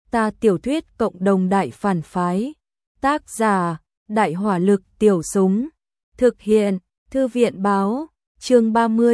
Ta tiểu thuyết cộng đồng đại phản phái. Tác giả, Đại hỏa lực tiểu súng. Thực hiện, Thư viện báo, chương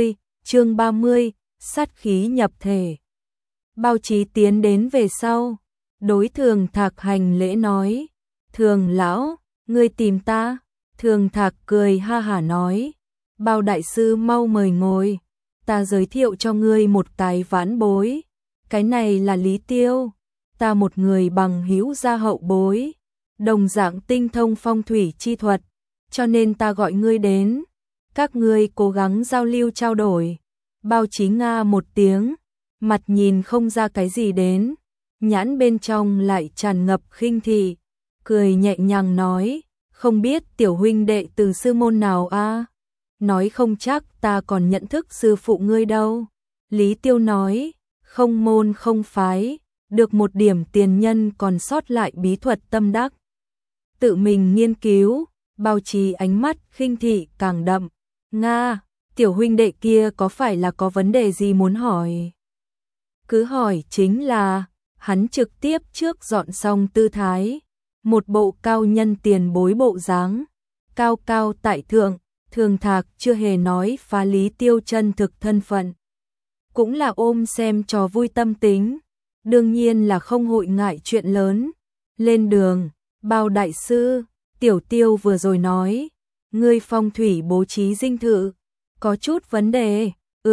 30, sát khí nhập thể. Bao Chí tiến đến về sau, đối Thường Thạc hành lễ nói, Thường lão, ngươi tìm ta. Thường Thạc cười ha hả nói, Bao đại sư mau mời ngồi, ta giới thiệu cho ngươi một cái vãn bối. Cái này là Lý Tiêu, ta một người bằng hữu gia hậu bối, đồng dạng tinh thông phong thủy chi thuật, cho nên ta gọi ngươi đến, các ngươi cố gắng giao lưu trao đổi. Bao Chí nga một tiếng, mặt nhìn không ra cái gì đến, nhãn bên trong lại tràn ngập khinh thị, cười nhẹ nhàng nói, không biết tiểu huynh đệ từ sư môn nào a? Nói không chắc ta còn nhận thức sư phụ ngươi đâu. Lý Tiêu nói, không môn không phái, được một điểm tiền nhân còn sót lại bí thuật tâm đắc. Tự mình nghiên cứu, Bao Chí ánh mắt khinh thị càng đậm. Nga, tiểu huynh đệ kia có phải là có vấn đề gì muốn hỏi? Cứ hỏi chính là, hắn trực tiếp trước dọn xong tư thái, một bộ cao nhân tiền bối bộ dáng, cao cao tại thượng. Thường Thạc chưa hề nói phá Lý Tiêu chân thực thân phận, cũng là ôm xem trò vui tâm tính, đương nhiên là không hội ngại chuyện lớn. Lên đường, Bao đại sư, tiểu Tiêu vừa rồi nói, ngươi phong thủy bố trí dinh thự, có chút vấn đề.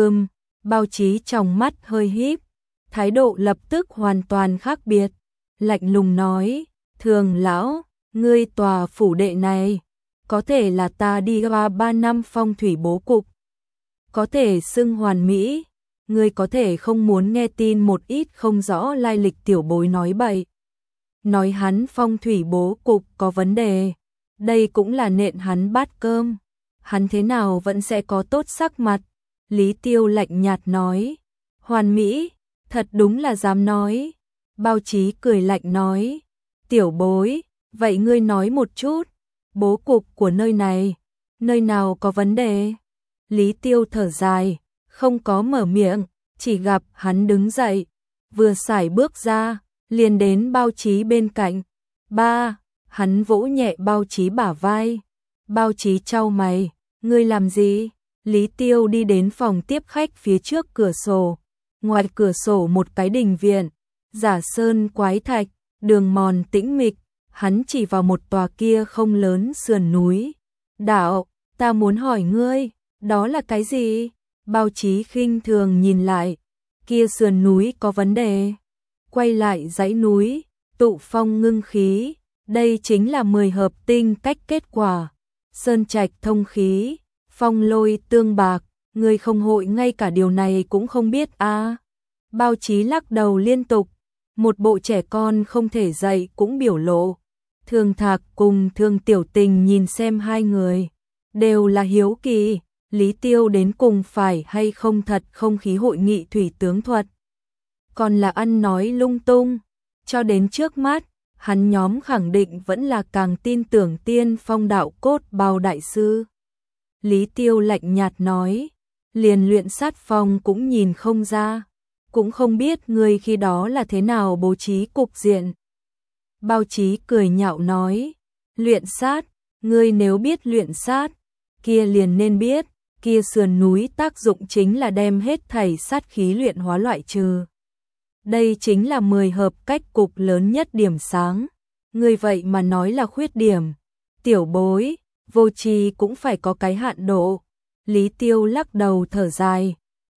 Bao Chí trong mắt hơi híp, thái độ lập tức hoàn toàn khác biệt, lạnh lùng nói, Thường lão, ngươi tòa phủ đệ này, có thể là ta đi qua 3 năm phong thủy bố cục, có thể xưng hoàn mỹ, ngươi có thể không muốn nghe tin một ít không rõ lai lịch tiểu bối nói bậy. Nói hắn phong thủy bố cục có vấn đề, đây cũng là nện hắn bát cơm, hắn thế nào vẫn sẽ có tốt sắc mặt. Lý Tiêu lạnh nhạt nói, hoàn mỹ, thật đúng là dám nói. Bao Chí cười lạnh nói, tiểu bối, vậy ngươi nói một chút, bố cục của nơi này, nơi nào có vấn đề? Lý Tiêu thở dài, không có mở miệng, chỉ gặp hắn đứng dậy, vừa sải bước ra, liền đến Bao Chí bên cạnh. Hắn vỗ nhẹ Bao Chí bả vai. Bao Chí chau mày, ngươi làm gì? Lý Tiêu đi đến phòng tiếp khách phía trước cửa sổ, ngoài cửa sổ một cái đình viện, giả sơn quái thạch, đường mòn tĩnh mịch, hắn chỉ vào một tòa kia không lớn sườn núi. Đạo, ta muốn hỏi ngươi, đó là cái gì? Bao Chí khinh thường nhìn lại, kia sườn núi có vấn đề. Quay lại dãy núi, tụ phong ngưng khí, đây chính là 10 hợp tinh cách kết quả. Sơn trạch thông khí, phong lôi tương bạc, ngươi không hội ngay cả điều này cũng không biết a? Bao Chí lắc đầu liên tục, một bộ trẻ con không thể dạy cũng biểu lộ. Thường Thạc cùng Thường Tiểu Tình nhìn xem hai người, đều là hiếu kỳ, Lý Tiêu đến cùng phải hay không thật không khí hội nghị thủy tướng thuật, còn là ăn nói lung tung. Cho đến trước mắt, hắn nhóm khẳng định vẫn là càng tin tưởng tiên phong đạo cốt Bao đại sư. Lý Tiêu lạnh nhạt nói, liền luyện sát phong cũng nhìn không ra, cũng không biết ngươi khi đó là thế nào bố trí cục diện. Bao Chí cười nhạo nói, luyện sát, ngươi nếu biết luyện sát, kia liền nên biết, kia sườn núi tác dụng chính là đem hết thảy sát khí luyện hóa loại trừ. Đây chính là 10 hợp cách cục lớn nhất điểm sáng, ngươi vậy mà nói là khuyết điểm. Tiểu bối, vô tri cũng phải có cái hạn độ. Lý Tiêu lắc đầu thở dài,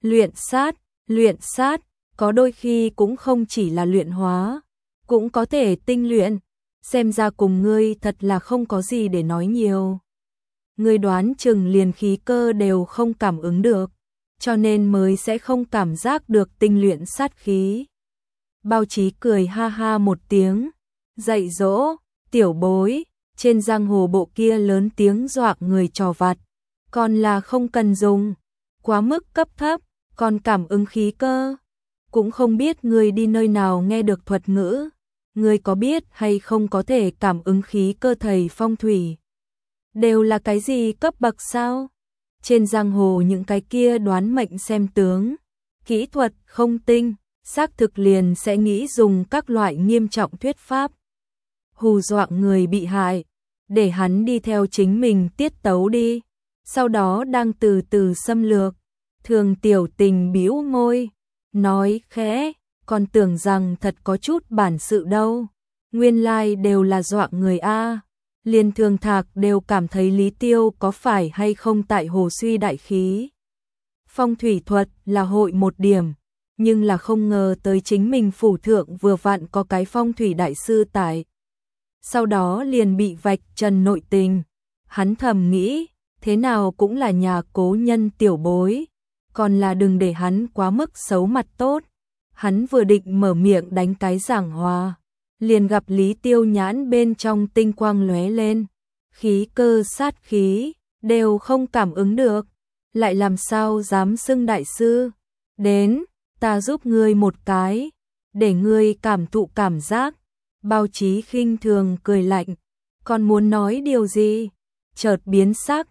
luyện sát, có đôi khi cũng không chỉ là luyện hóa, cũng có thể tinh luyện, xem ra cùng ngươi thật là không có gì để nói nhiều. Ngươi đoán chừng liền khí cơ đều không cảm ứng được, cho nên mới sẽ không cảm giác được tinh luyện sát khí. Bao Chí cười ha ha một tiếng, dạy dỗ, tiểu bối, trên giang hồ bộ kia lớn tiếng dọa người trò vặt, còn là không cần dùng, quá mức cấp thấp, còn cảm ứng khí cơ. Cũng không biết ngươi đi nơi nào nghe được thuật ngữ, ngươi có biết hay không có thể cảm ứng khí cơ thầy phong thủy? Đều là cái gì cấp bậc sao? Trên giang hồ những cái kia đoán mệnh xem tướng, kỹ thuật không tinh, xác thực liền sẽ nghĩ dùng các loại nghiêm trọng thuyết pháp hù dọa người bị hại, để hắn đi theo chính mình tiết tấu đi, sau đó đang từ từ xâm lược. Thường Tiểu Tình bĩu môi, nói khẽ, còn tưởng rằng thật có chút bản sự đâu, nguyên lai đều là dọa người a. Liền Thường Thạc đều cảm thấy Lý Tiêu có phải hay không tại hồ suy đại khí. Phong thủy thuật là hội một điểm, nhưng là không ngờ tới chính mình phủ thượng vừa vặn có cái phong thủy đại sư tại. Sau đó liền bị vạch trần nội tình, hắn thầm nghĩ, thế nào cũng là nhà cố nhân tiểu bối, còn là đừng để hắn quá mức xấu mặt tốt. Hắn vừa định mở miệng đánh cái giảng hòa, liền gặp Lý Tiêu nhãn bên trong tinh quang lóe lên, khí cơ sát khí đều không cảm ứng được, lại làm sao dám xưng đại sư. Đến, ta giúp ngươi một cái, để ngươi cảm thụ cảm giác. Bao Chí khinh thường cười lạnh, còn muốn nói điều gì? Chợt biến sắc,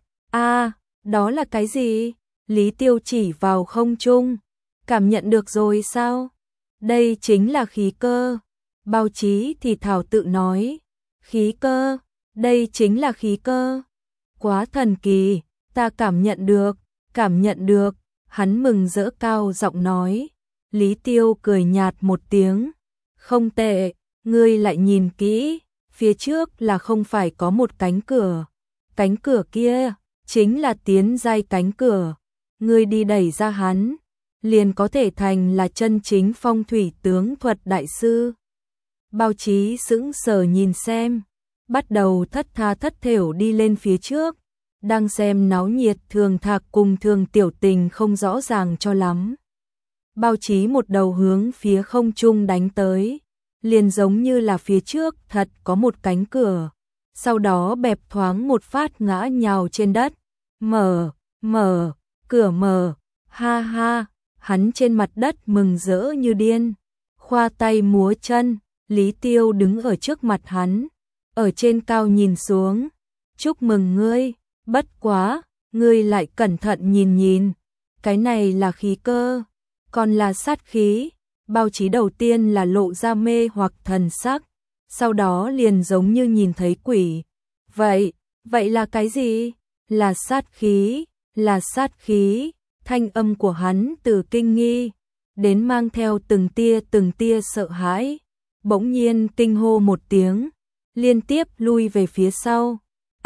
đó là cái gì? Lý Tiêu chỉ vào không trung, cảm nhận được rồi sao? Đây chính là khí cơ. Bao Chí thì thảo tự nói, khí cơ, đây chính là khí cơ. Quá thần kỳ, ta cảm nhận được, hắn mừng rỡ cao giọng nói. Lý Tiêu cười nhạt một tiếng, không tệ, ngươi lại nhìn kỹ, phía trước là không phải có một cánh cửa kia, chính là tiến giai cánh cửa, ngươi đi đẩy ra hắn, liền có thể thành là chân chính phong thủy tướng thuật đại sư. Bao Chí sững sờ nhìn xem, bắt đầu thất tha thất thểu đi lên phía trước, đang xem náo nhiệt Thường Thạc cùng Thường Tiểu Tình không rõ ràng cho lắm. Bao Chí một đầu hướng phía không trung đánh tới, liền giống như là phía trước thật có một cánh cửa, sau đó bẹp thoáng một phát ngã nhào trên đất. Cửa mở, ha ha, hắn trên mặt đất mừng rỡ như điên, khoa tay múa chân. Lý Tiêu đứng ở trước mặt hắn, ở trên cao nhìn xuống, chúc mừng ngươi, bất quá, ngươi lại cẩn thận nhìn, cái này là khí cơ, còn là sát khí. Bao Chí đầu tiên là lộ ra mê hoặc thần sắc, sau đó liền giống như nhìn thấy quỷ. Vậy là cái gì? Là sát khí, thanh âm của hắn từ kinh nghi, đến mang theo từng tia sợ hãi, bỗng nhiên kinh hô một tiếng, liên tiếp lui về phía sau.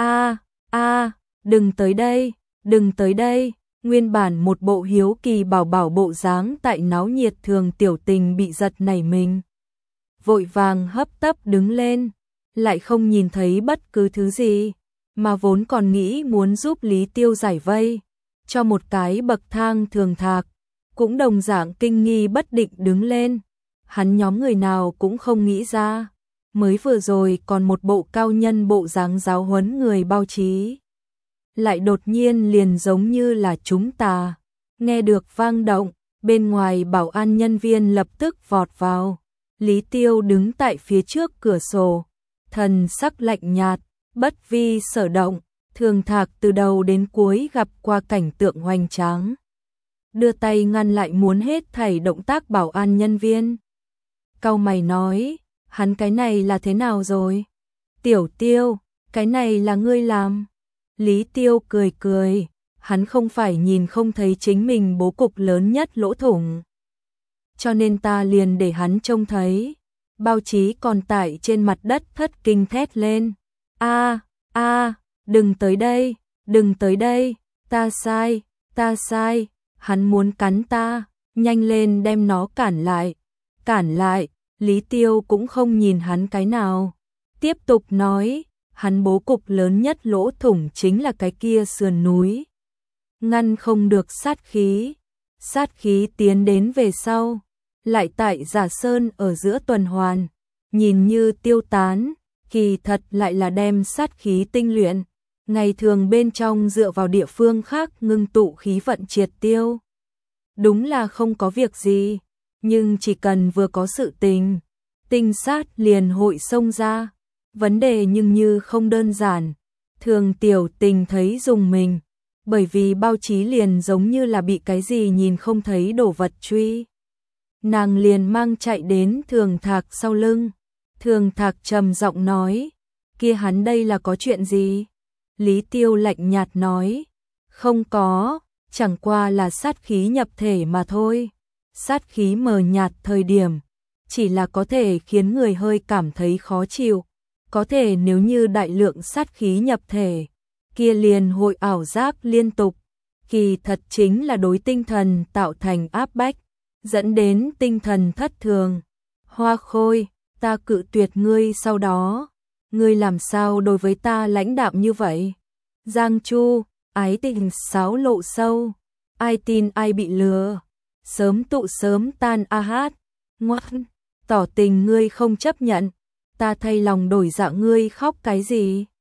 Đừng tới đây, nguyên bản một bộ hiếu kỳ bảo bộ dáng tại náo nhiệt Thường Tiểu Tình bị giật nảy mình. Vội vàng hấp tấp đứng lên, lại không nhìn thấy bất cứ thứ gì, mà vốn còn nghĩ muốn giúp Lý Tiêu giải vây, cho một cái bậc thang. Thường Thạc cũng đồng dạng kinh nghi bất định đứng lên, hắn nhóm người nào cũng không nghĩ ra, mới vừa rồi còn một bộ cao nhân bộ dáng giáo huấn người Bao Chí, lại đột nhiên liền giống như là chúng ta. Nghe được vang động, bên ngoài bảo an nhân viên lập tức vọt vào. Lý Tiêu đứng tại phía trước cửa sổ, thần sắc lạnh nhạt, bất vi sở động. Thường Thạc từ đầu đến cuối gặp qua cảnh tượng hoành tráng, đưa tay ngăn lại muốn hết thảy động tác bảo an nhân viên. Cau mày nói, hắn cái này là thế nào rồi? Tiểu Tiêu, cái này là ngươi làm? Lý Tiêu cười, hắn không phải nhìn không thấy chính mình bố cục lớn nhất lỗ thủng, cho nên ta liền để hắn trông thấy. Bao Chí còn tại trên mặt đất thất kinh thét lên, đừng tới đây, ta sai, hắn muốn cắn ta, nhanh lên đem nó cản lại. Lý Tiêu cũng không nhìn hắn cái nào, tiếp tục nói, hắn bố cục lớn nhất lỗ thủng chính là cái kia sườn núi, ngăn không được sát khí tiến đến về sau, lại tại Giả Sơn ở giữa tuần hoàn, nhìn như tiêu tán, kỳ thật lại là đem sát khí tinh luyện, ngày thường bên trong dựa vào địa phương khác ngưng tụ khí vận triệt tiêu. Đúng là không có việc gì, nhưng chỉ cần vừa có sự tình, tinh sát liền hội xông ra. Vấn đề nhưng như không đơn giản. Thường Tiểu Tình thấy dùng mình, bởi vì Bao Chí liền giống như là bị cái gì nhìn không thấy đồ vật truy nàng liền mang chạy đến Thường Thạc sau lưng. Thường Thạc trầm giọng nói, kia hắn đây là có chuyện gì? Lý Tiêu lạnh nhạt nói, không có, chẳng qua là sát khí nhập thể mà thôi. Sát khí mờ nhạt thời điểm, chỉ là có thể khiến người hơi cảm thấy khó chịu. Có thể nếu như đại lượng sát khí nhập thể, kia liền hội ảo giác liên tục. Kỳ thật chính là đối tinh thần tạo thành áp bách, dẫn đến tinh thần thất thường. Hoa Khôi, ta cự tuyệt ngươi sau đó, ngươi làm sao đối với ta lãnh đạm như vậy? Giang Chu, ái tình sáo lộ sâu, ai tin ai bị lừa, sớm tụ sớm tan a hát, ngoan, tỏ tình ngươi không chấp nhận, ta thay lòng đổi dạ ngươi khóc cái gì?